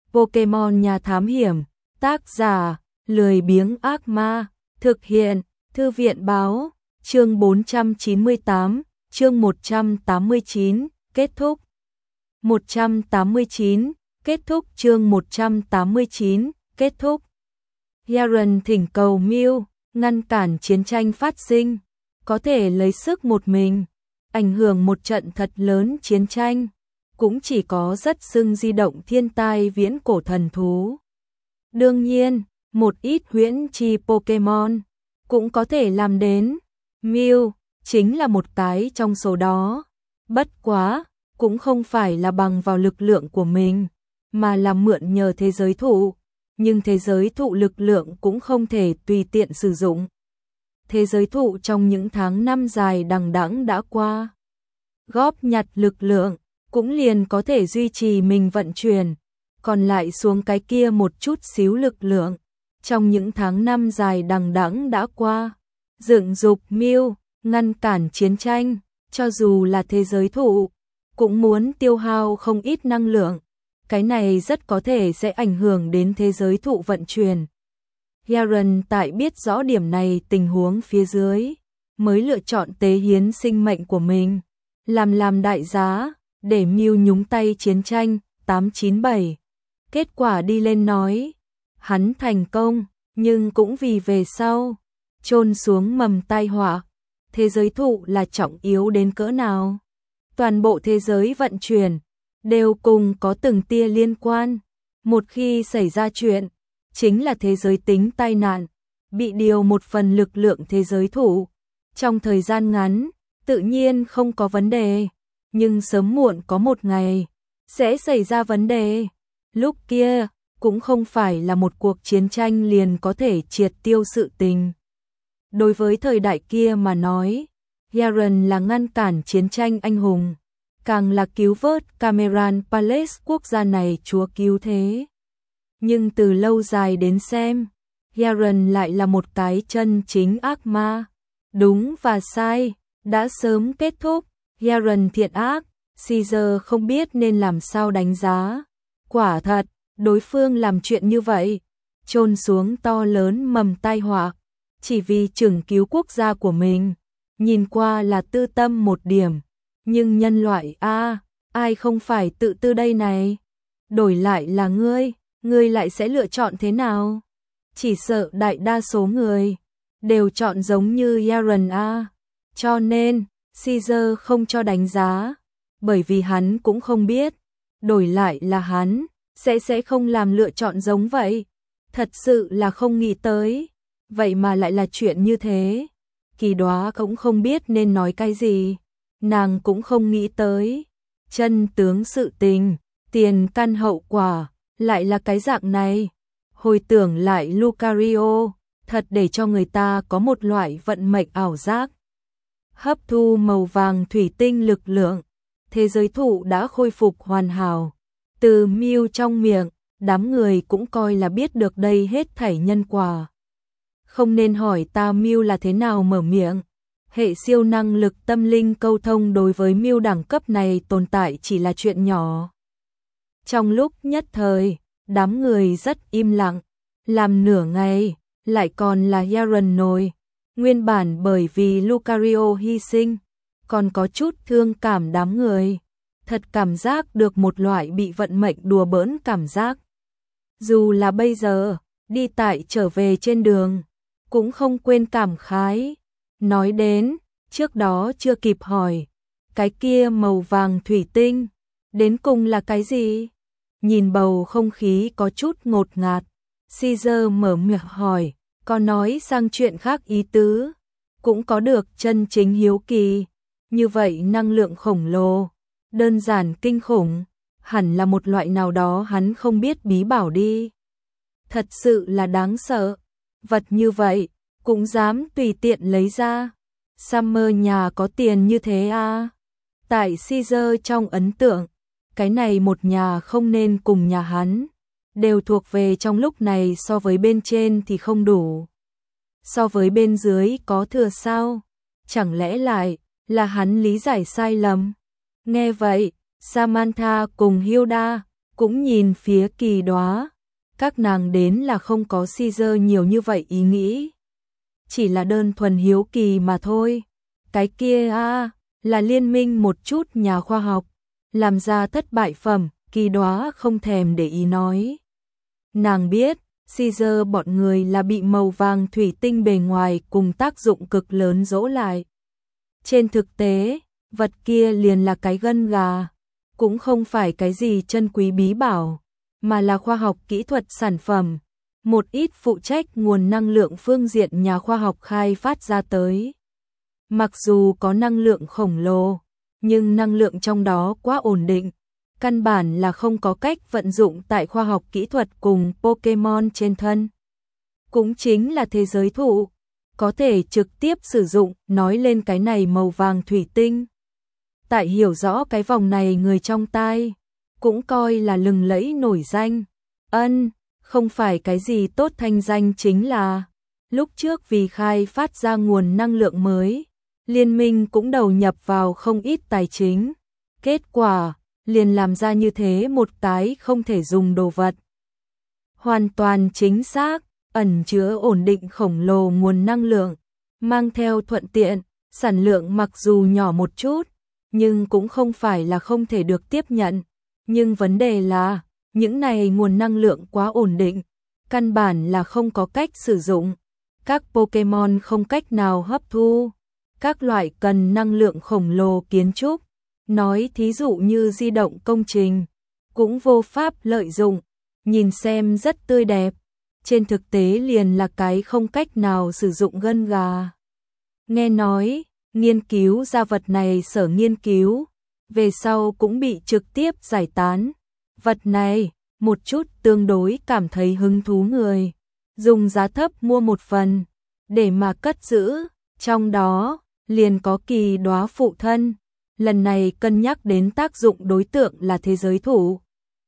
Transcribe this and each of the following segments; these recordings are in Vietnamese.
Pokemon Nhà Thám Hiểm, tác giả, lười biếng ác ma, thực hiện, Thư viện báo, chương 498, chương 189, kết thúc. 189, kết thúc chương 189, kết thúc. Yaren thỉnh cầu Mew, ngăn cản chiến tranh phát sinh, có thể lấy sức một mình, ảnh hưởng một trận thật lớn chiến tranh, cũng chỉ có rất xưng di động thiên tai viễn cổ thần thú. Đương nhiên, một ít huyễn chi Pokemon cũng có thể làm đến, Mew chính là một cái trong số đó, bất quá, cũng không phải là bằng vào lực lượng của mình, mà là mượn nhờ thế giới thụ, nhưng thế giới thụ lực lượng cũng không thể tùy tiện sử dụng. Thế giới thụ trong những tháng năm dài đằng đẵng đã qua, góp nhặt lực lượng, cũng liền có thể duy trì mình vận chuyển, còn lại xuống cái kia một chút xíu lực lượng, trong những tháng năm dài đằng đẵng đã qua, dựng dục Mew, ngăn cản chiến tranh, cho dù là thế giới thụ, cũng muốn tiêu hao không ít năng lượng, cái này rất có thể sẽ ảnh hưởng đến thế giới thụ vận chuyển. Yaren tại biết rõ điểm này tình huống phía dưới, mới lựa chọn tế hiến sinh mệnh của mình, làm đại giá, để Mew nhúng tay chiến tranh 897. Kết quả đi lên nói, hắn thành công, nhưng cũng vì về sau, chôn xuống mầm tai họa, thế giới thụ là trọng yếu đến cỡ nào. Toàn bộ thế giới vận chuyển, đều cùng có từng tia liên quan, một khi xảy ra chuyện, chính là thế giới tính tai nạn, bị điều một phần lực lượng thế giới thụ. Trong thời gian ngắn, tự nhiên không có vấn đề, nhưng sớm muộn có một ngày, sẽ xảy ra vấn đề. Lúc kia, cũng không phải là một cuộc chiến tranh liền có thể triệt tiêu sự tình. Đối với thời đại kia mà nói, Yaren là ngăn cản chiến tranh anh hùng, càng là cứu vớt Cameron Palace quốc gia này chúa cứu thế. Nhưng từ lâu dài đến xem, Yaren lại là một cái chân chính ác ma. Đúng và sai, đã sớm kết thúc, Yaren thiện ác, Caesar không biết nên làm sao đánh giá. Quả thật, đối phương làm chuyện như vậy, chôn xuống to lớn mầm tai họa, chỉ vì chừng cứu quốc gia của mình, nhìn qua là tư tâm một điểm, nhưng nhân loại ai không phải tự tư đây này, đổi lại là ngươi lại sẽ lựa chọn thế nào? Chỉ sợ đại đa số người đều chọn giống như Yaren cho nên Caesar không cho đánh giá, bởi vì hắn cũng không biết, đổi lại là hắn sẽ không làm lựa chọn giống vậy. Thật sự là không nghĩ tới, vậy mà lại là chuyện như thế. Kỳ Đóa cũng không biết nên nói cái gì, nàng cũng không nghĩ tới, chân tướng sự tình, tiền căn hậu quả, lại là cái dạng này. Hồi tưởng lại Lucario, thật để cho người ta có một loại vận mệnh ảo giác. Hấp thu màu vàng thủy tinh lực lượng, thế giới thụ đã khôi phục hoàn hảo. Từ Mew trong miệng, đám người cũng coi là biết được đây hết thảy nhân quả. Không nên hỏi ta Mew là thế nào mở miệng. Hệ siêu năng lực tâm linh câu thông đối với Mew đẳng cấp này tồn tại chỉ là chuyện nhỏ. Trong lúc nhất thời, đám người rất im lặng, làm nửa ngày, lại còn là Yaren nổi. Nguyên bản bởi vì Lucario hy sinh, còn có chút thương cảm đám người. Thật cảm giác được một loại bị vận mệnh đùa bỡn cảm giác. Dù là bây giờ, đi tại trở về trên đường, cũng không quên cảm khái. Nói đến, trước đó chưa kịp hỏi, cái kia màu vàng thủy tinh, đến cùng là cái gì? Nhìn bầu không khí có chút ngột ngạt, Caesar mở miệng hỏi, có nói sang chuyện khác ý tứ, cũng có được chân chính hiếu kỳ. Như vậy năng lượng khổng lồ, đơn giản kinh khủng, hẳn là một loại nào đó hắn không biết bí bảo đi. Thật sự là đáng sợ, vật như vậy, cũng dám tùy tiện lấy ra. Summer nhà có tiền như thế Tại Caesar trong ấn tượng, cái này một nhà không nên cùng nhà hắn, đều thuộc về trong lúc này so với bên trên thì không đủ. So với bên dưới có thừa sao? Chẳng lẽ lại là hắn lý giải sai lầm? Nghe vậy, Samantha cùng Hilda cũng nhìn phía Kỳ Đóa. Các nàng đến là không có Caesar nhiều như vậy ý nghĩ. Chỉ là đơn thuần hiếu kỳ mà thôi. Cái kia là liên minh một chút nhà khoa học. Làm ra thất bại phẩm, Kỳ Đóa không thèm để ý nói. Nàng biết, Caesar bọn người là bị màu vàng thủy tinh bề ngoài cùng tác dụng cực lớn dỗ lại. Trên thực tế, vật kia liền là cái gân gà, cũng không phải cái gì chân quý bí bảo, mà là khoa học kỹ thuật sản phẩm, một ít phụ trách nguồn năng lượng phương diện nhà khoa học khai phát ra tới. Mặc dù có năng lượng khổng lồ, nhưng năng lượng trong đó quá ổn định, căn bản là không có cách vận dụng tại khoa học kỹ thuật cùng Pokemon trên thân. Cũng chính là thế giới thụ, có thể trực tiếp sử dụng, nói lên cái này màu vàng thủy tinh. Tại hiểu rõ cái vòng này người trong tai, cũng coi là lừng lẫy nổi danh. Không phải cái gì tốt thanh danh, chính là lúc trước vì khai phát ra nguồn năng lượng mới, liên minh cũng đầu nhập vào không ít tài chính. Kết quả, liền làm ra như thế một cái không thể dùng đồ vật. Hoàn toàn chính xác, ẩn chứa ổn định khổng lồ nguồn năng lượng, mang theo thuận tiện, sản lượng mặc dù nhỏ một chút, nhưng cũng không phải là không thể được tiếp nhận. Nhưng vấn đề là, những này nguồn năng lượng quá ổn định, căn bản là không có cách sử dụng. Các Pokemon không cách nào hấp thu, các loại cần năng lượng khổng lồ kiến trúc, nói thí dụ như di động công trình, cũng vô pháp lợi dụng, nhìn xem rất tươi đẹp, trên thực tế liền là cái không cách nào sử dụng gân gà. Nghe nói, nghiên cứu ra vật này sở nghiên cứu, về sau cũng bị trực tiếp giải tán. Vật này, một chút tương đối cảm thấy hứng thú người, dùng giá thấp mua một phần, để mà cất giữ, trong đó, liền có Kỳ Đóa phụ thân. Lần này cân nhắc đến tác dụng đối tượng là thế giới thụ,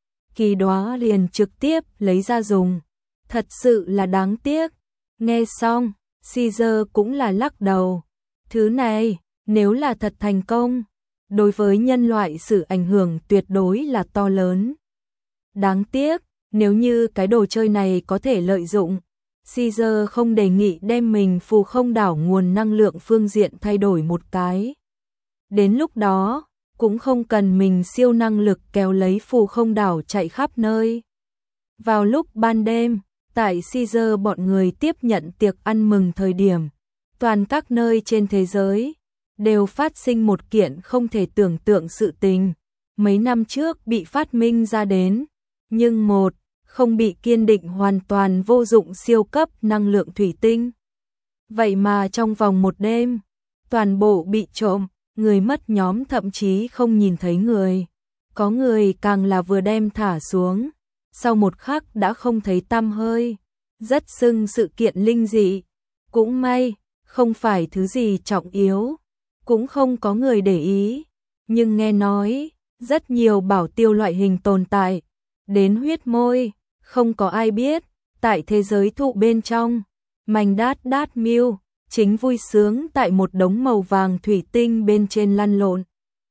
Kỳ Đóa liền trực tiếp lấy ra dùng. Thật sự là đáng tiếc. Nghe xong, Caesar cũng là lắc đầu. Thứ này, nếu là thật thành công, đối với nhân loại sự ảnh hưởng tuyệt đối là to lớn. Đáng tiếc, nếu như cái đồ chơi này có thể lợi dụng, Caesar không đề nghị đem mình phù không đảo nguồn năng lượng phương diện thay đổi một cái. Đến lúc đó, cũng không cần mình siêu năng lực kéo lấy phù không đảo chạy khắp nơi. Vào lúc ban đêm, tại Caesar bọn người tiếp nhận tiệc ăn mừng thời điểm, toàn các nơi trên thế giới đều phát sinh một kiện không thể tưởng tượng sự tình. Mấy năm trước bị phát minh ra đến, nhưng không bị kiên định hoàn toàn vô dụng siêu cấp năng lượng thủy tinh. Vậy mà trong vòng một đêm, toàn bộ bị trộm, người mất nhóm thậm chí không nhìn thấy người. Có người càng là vừa đem thả xuống, sau một khắc đã không thấy tăm hơi. Rất xưng sự kiện linh dị. Cũng may, không phải thứ gì trọng yếu, cũng không có người để ý. Nhưng nghe nói, rất nhiều bảo tiêu loại hình tồn tại, đến huyết môi, không có ai biết, tại thế giới thụ bên trong, Manh Đát Miêu chính vui sướng tại một đống màu vàng thủy tinh bên trên lăn lộn.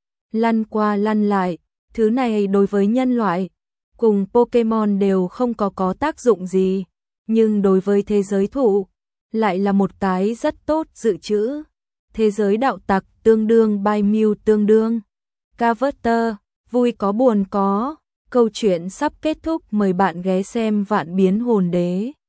Lăn qua lăn lại, thứ này đối với nhân loại, cùng Pokemon đều không có tác dụng gì, nhưng đối với thế giới thụ, lại là một cái rất tốt dự trữ. Thế giới đạo tặc tương đương by Mew tương đương. Carver, vui có buồn có. Câu chuyện sắp kết thúc, mời bạn ghé xem Vạn Biến Hồn Đế.